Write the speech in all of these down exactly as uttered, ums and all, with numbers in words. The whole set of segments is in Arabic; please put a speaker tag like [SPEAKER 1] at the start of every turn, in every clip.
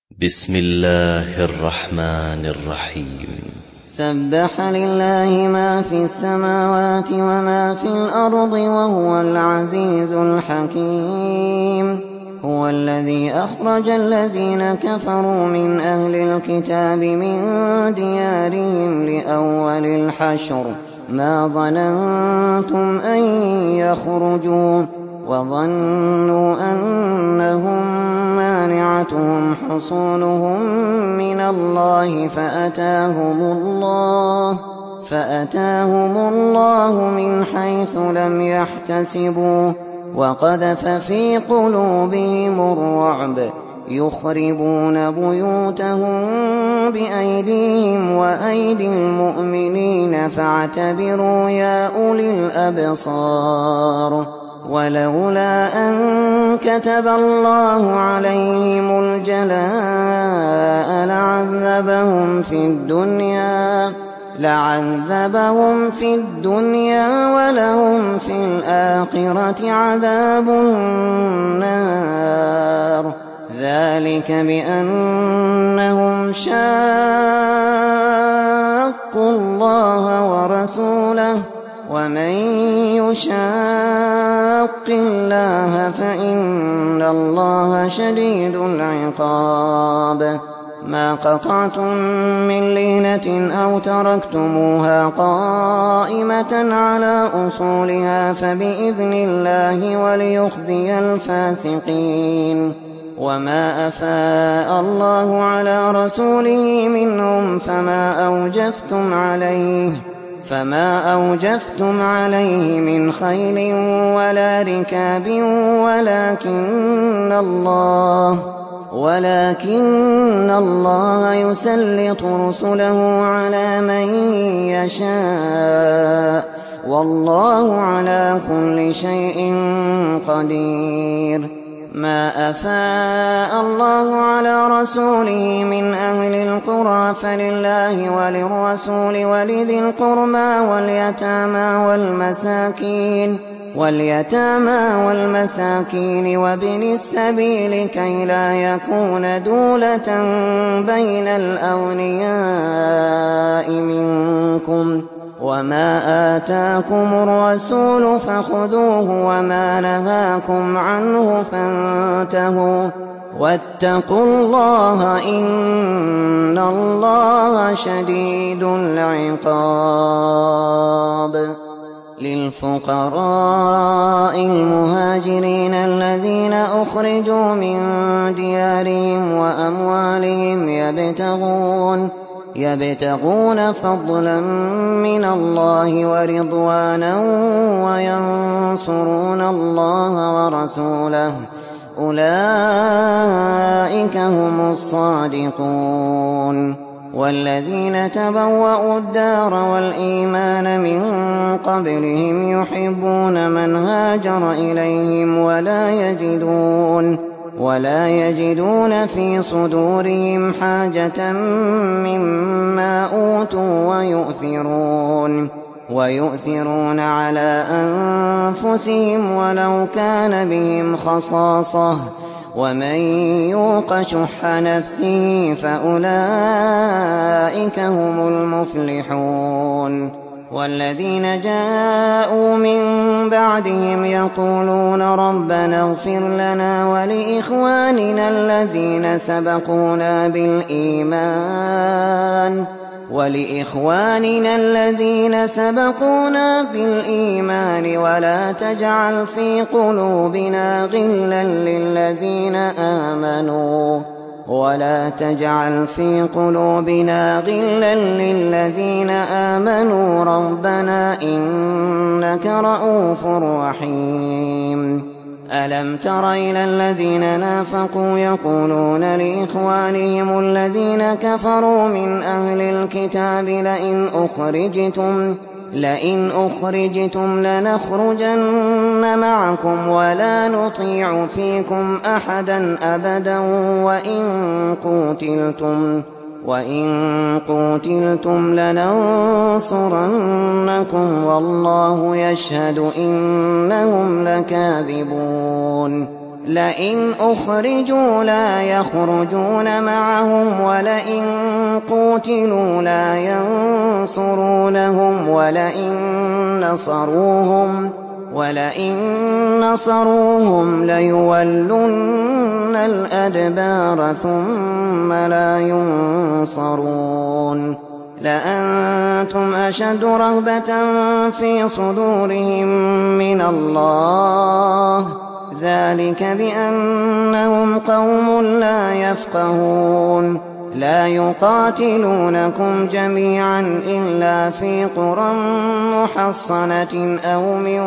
[SPEAKER 1] بسم الله الرحمن الرحيم.
[SPEAKER 2] سبح لله ما في السماوات وما في الأرض وهو العزيز الحكيم. هو الذي أخرج الذين كفروا من أهل الكتاب من ديارهم لأول الحشر ما ظننتم أن يخرجوا وظنوا أنهم مانعتهم حصونهم من الله فأتاهم الله فأتاهم الله من حيث لم يحتسبوا وقذف في قلوبهم الرعب يخربون بيوتهم بأيديهم وأيدي المؤمنين فاعتبروا يا أولي الأبصار. ولولا أن كتب الله عليهم الجلاء لعذبهم في الدنيا لعذبهم في الدنيا ولهم في الآخرة عذاب النار. ذلك بأنهم شاقوا الله ورسوله ومن يشاق الله فإن الله شديد العقاب. ما قطعتم من لينة أو تركتموها قائمة على أصولها فبإذن الله وليخزي الفاسقين. وما أفاء الله على رسوله منهم فما أوجفتم عليه فما أوجفتم عليه من خيل ولا ركاب ولكن الله ولكن الله يسلط رسله على من يشاء والله على كل شيء قدير. ما أفاء الله على رسوله من أهل القرى فلله وللرسول ولذي القربى واليتامى والمساكين واليتامى والمساكين وابن السبيل كي لا يكون دولة بين الأغنياء منكم. وما آتاكم الرسول فخذوه وما نهاكم عنه فانتهوا واتقوا الله إن الله شديد العقاب. للفقراء المهاجرين الذين أخرجوا من ديارهم وأموالهم يبتغون يبتغون فضلا من الله ورضوانا وينصرون الله ورسوله أولئك هم الصادقون. والذين تبوأوا الدار والإيمان من قبلهم يحبون من هاجر إليهم ولا يجدون ولا يجدون في صدورهم حاجة مما أوتوا ويؤثرون ويؤثرون على أنفسهم ولو كان بهم خصاصة ومن يوق شح نفسه فأولئك هم المفلحون. والذين جاءوا من بعدهم يقولون ربنا اغفر لنا ولإخواننا الذين سبقونا بالإيمان ولإخواننا الذين سبقونا بالإيمان ولا تجعل في قلوبنا غلا للذين آمنوا ولا تجعل في قلوبنا غلا للذين آمنوا ربنا إنك رءوف رحيم. ألم تر إلى الذين نافقوا يقولون لإخوانهم الذين كفروا من أهل الكتاب لئن أخرجتم لئن أخرجتم لنخرجن معكم ولا نطيع فيكم أحدا أبدا وإن قوتلتم وإن قوتلتم لننصرنكم والله يشهد إنهم لكاذبون. لئن أخرجوا لا يخرجون معهم ولئن قوتلوا لا ينصرونهم ولئن نصروهم ولئن نصروهم ليولن الأدبار ثم لا ينصرون لأنتم أشد رهبة في صدورهم من الله ذلك بأنهم قوم لا يفقهون لا يقاتلونكم جميعا إلا في قرى محصنة أو من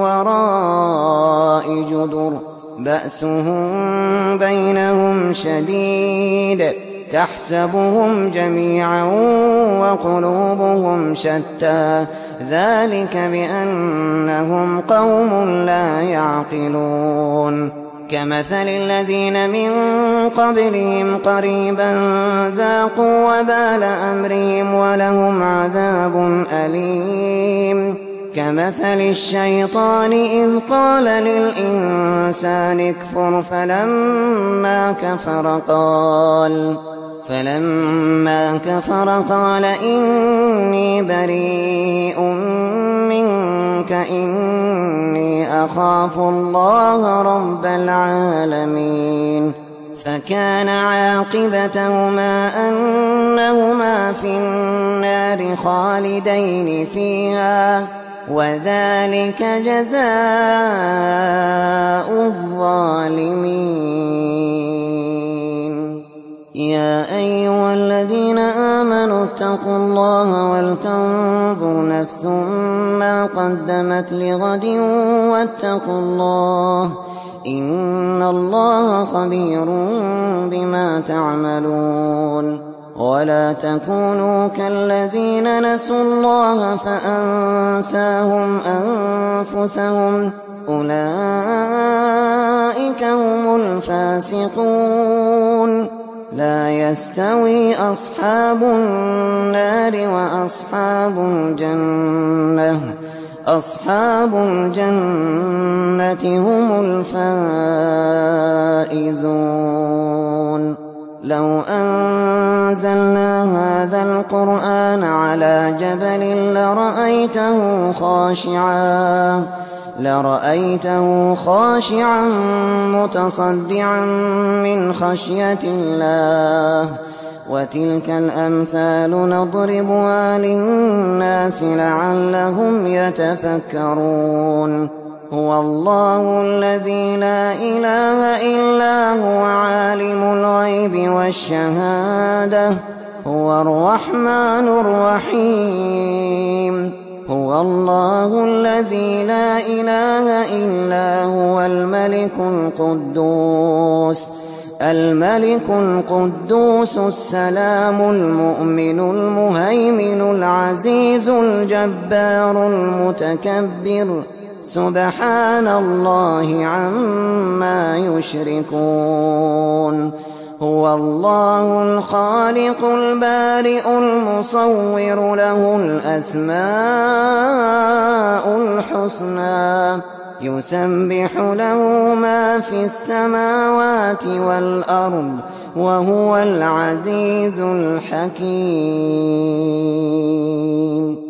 [SPEAKER 2] وراء جدر بأسهم بينهم شديد تحسبهم جميعا وقلوبهم شتى ذلك بأنهم قوم لا يعقلون كمثل الذين من قبلهم قريبا ذاقوا وبال أمرهم ولهم عذاب أليم كمثل الشيطان إذ قال للإنسان اكفر فلما كفر قال فلما كفر قال إني بريء منك إني أخاف الله رب العالمين فكان عاقبتهما أنهما في النار خالدين فيها وذلك جزاء الظالمين يا أيها الذين آمنوا اتقوا الله ولتنظر نفس ما قدمت لغد واتقوا الله إن الله خبير بما تعملون ولا تكونوا كالذين نسوا الله فأنساهم أنفسهم أولئك هم الفاسقون لا يستوي أصحاب النار وأصحاب الجنة أصحاب الجنة هم الفائزون لو أنزلنا هذا القرآن على جبل لرأيته خاشعا لرأيته خاشعا متصدعا من خشية الله وتلك الأمثال نضربها للناس لعلهم يتفكرون هو الله الذي لا إله إلا هو عالم الغيب والشهادة هو الرحمن الرحيم هو الله الذي لا إله إلا هو الملك القدوس الملك القدوس السلام المؤمن المهيمن العزيز الجبار المتكبر سبحان الله عما يشركون هو الله الخالق البارئ المصور له الأسماء الحسنى يسبح له ما في السماوات والأرض وهو العزيز الحكيم.